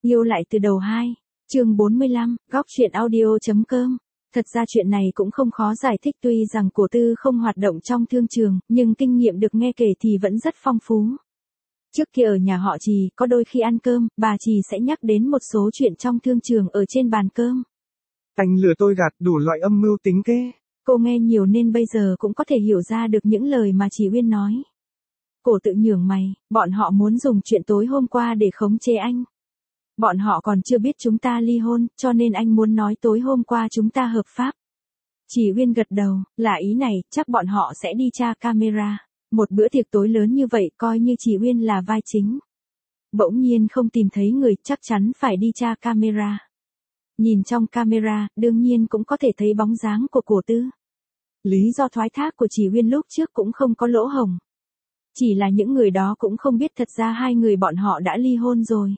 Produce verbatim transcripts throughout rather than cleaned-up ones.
Yêu lại từ đầu hai, chương bốn mươi lăm, góc truyện audio.com. Thật ra chuyện này cũng không khó giải thích, tuy rằng Cổ Tư không hoạt động trong thương trường, nhưng kinh nghiệm được nghe kể thì vẫn rất phong phú. Trước kia ở nhà họ Trì, có đôi khi ăn cơm, bà Trì sẽ nhắc đến một số chuyện trong thương trường ở trên bàn cơm. Anh lừa tôi gạt đủ loại âm mưu tính kế. Cô nghe nhiều nên bây giờ cũng có thể hiểu ra được những lời mà Trì Uyên nói. Cổ Tự nhướng mày, bọn họ muốn dùng chuyện tối hôm qua để khống chế anh. Bọn họ còn chưa biết chúng ta ly hôn, cho nên anh muốn nói tối hôm qua chúng ta hợp pháp. Trì Uyên gật đầu, là ý này, chắc bọn họ sẽ đi tra camera. Một bữa tiệc tối lớn như vậy coi như Trì Uyên là vai chính. Bỗng nhiên không tìm thấy người, chắc chắn phải đi tra camera. Nhìn trong camera, đương nhiên cũng có thể thấy bóng dáng của Cổ Tư. Lý do thoái thác của Trì Uyên lúc trước cũng không có lỗ hổng. Chỉ là những người đó cũng không biết thật ra hai người bọn họ đã ly hôn rồi.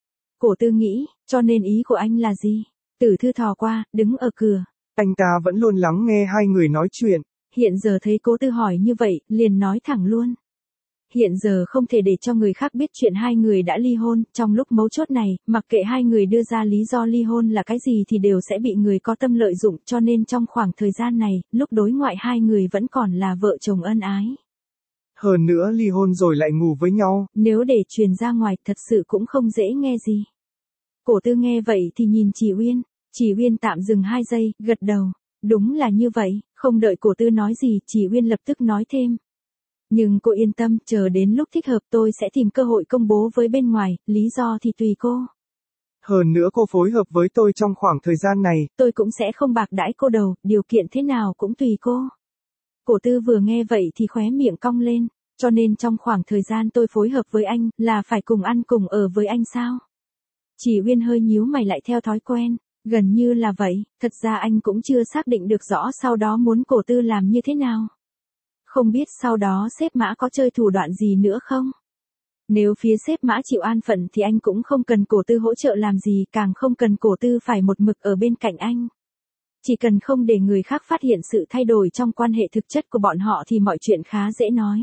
Cổ Tư nghĩ, cho nên ý của anh là gì? Tử Thư thò qua, đứng ở cửa. Anh ta vẫn luôn lắng nghe hai người nói chuyện. Hiện giờ thấy Cố Tư hỏi như vậy, liền nói thẳng luôn. Hiện giờ không thể để cho người khác biết chuyện hai người đã ly hôn, trong lúc mấu chốt này, mặc kệ hai người đưa ra lý do ly hôn là cái gì thì đều sẽ bị người có tâm lợi dụng, cho nên trong khoảng thời gian này, lúc đối ngoại hai người vẫn còn là vợ chồng ân ái. Hơn nữa ly hôn rồi lại ngủ với nhau. Nếu để truyền ra ngoài thật sự cũng không dễ nghe gì. Cổ Tư nghe vậy thì nhìn Trì Uyên. Trì Uyên tạm dừng hai giây, gật đầu. Đúng là như vậy, không đợi Cổ Tư nói gì, Trì Uyên lập tức nói thêm. Nhưng cô yên tâm, chờ đến lúc thích hợp tôi sẽ tìm cơ hội công bố với bên ngoài, lý do thì tùy cô. Hơn nữa cô phối hợp với tôi trong khoảng thời gian này. Tôi cũng sẽ không bạc đãi cô đầu, điều kiện thế nào cũng tùy cô. Cổ Tư vừa nghe vậy thì khóe miệng cong lên, cho nên trong khoảng thời gian tôi phối hợp với anh, là phải cùng ăn cùng ở với anh sao? Trì Uyên hơi nhíu mày lại theo thói quen, gần như là vậy, thật ra anh cũng chưa xác định được rõ sau đó muốn Cổ Tư làm như thế nào. Không biết sau đó sếp Mã có chơi thủ đoạn gì nữa không? Nếu phía sếp Mã chịu an phận thì anh cũng không cần Cổ Tư hỗ trợ làm gì, càng không cần Cổ Tư phải một mực ở bên cạnh anh. Chỉ cần không để người khác phát hiện sự thay đổi trong quan hệ thực chất của bọn họ thì mọi chuyện khá dễ nói.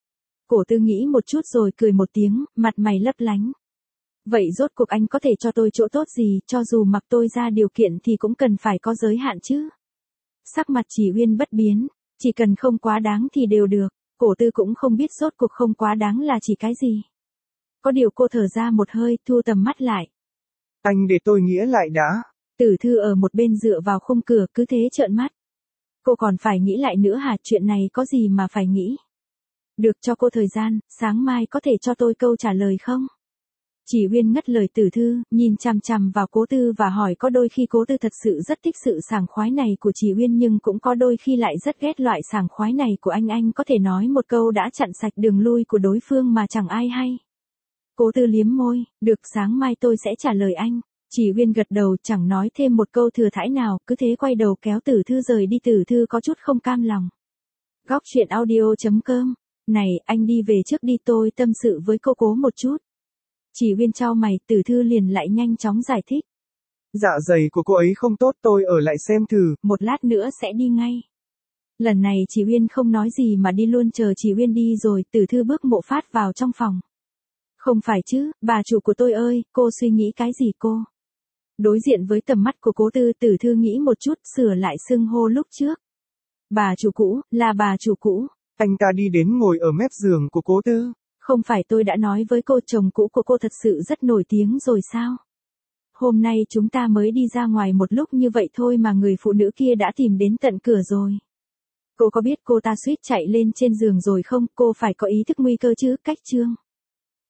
Cổ Tư nghĩ một chút rồi cười một tiếng, mặt mày lấp lánh. Vậy rốt cuộc anh có thể cho tôi chỗ tốt gì, cho dù mặc tôi ra điều kiện thì cũng cần phải có giới hạn chứ. Sắc mặt Trì Uyên bất biến, chỉ cần không quá đáng thì đều được. Cổ Tư cũng không biết rốt cuộc không quá đáng là chỉ cái gì. Có điều cô thở ra một hơi, thu tầm mắt lại. Anh để tôi nghĩa lại đã. Tử Thư ở một bên dựa vào khung cửa cứ thế trợn mắt. Cô còn phải nghĩ lại nữa hả, chuyện này có gì mà phải nghĩ. Được, cho cô thời gian, sáng mai có thể cho tôi câu trả lời không? Trì Uyên ngắt lời Tử Thư, nhìn chằm chằm vào Cố Tư và hỏi, có đôi khi Cố Tư thật sự rất thích sự sảng khoái này của Trì Uyên nhưng cũng có đôi khi lại rất ghét loại sảng khoái này của anh. Anh có thể nói một câu đã chặn sạch đường lui của đối phương mà chẳng ai hay. Cố Tư liếm môi, được, sáng mai tôi sẽ trả lời anh. Trì Uyên gật đầu, chẳng nói thêm một câu thừa thãi nào, cứ thế quay đầu kéo Tử Thư rời đi. Tử Thư có chút không cam lòng. Góc truyện audio.com. Này, anh đi về trước đi, tôi tâm sự với cô Cố một chút. Trì Uyên chau mày, Tử Thư liền lại nhanh chóng giải thích. Dạ dày của cô ấy không tốt, tôi ở lại xem thử. Một lát nữa sẽ đi ngay. Lần này Trì Uyên không nói gì mà đi luôn. Chờ Trì Uyên đi rồi, Tử Thư bước mộ phát vào trong phòng. Không phải chứ, bà chủ của tôi ơi, cô suy nghĩ cái gì cô? Đối diện với tầm mắt của Cố Tư, Tử Thư nghĩ một chút, sửa lại xưng hô lúc trước. Bà chủ cũ, là bà chủ cũ. Anh ta đi đến ngồi ở mép giường của Cố Tư. Không phải tôi đã nói với cô chồng cũ của cô thật sự rất nổi tiếng rồi sao? Hôm nay chúng ta mới đi ra ngoài một lúc như vậy thôi mà người phụ nữ kia đã tìm đến tận cửa rồi. Cô có biết cô ta suýt chạy lên trên giường rồi không? Cô phải có ý thức nguy cơ chứ, cách chương.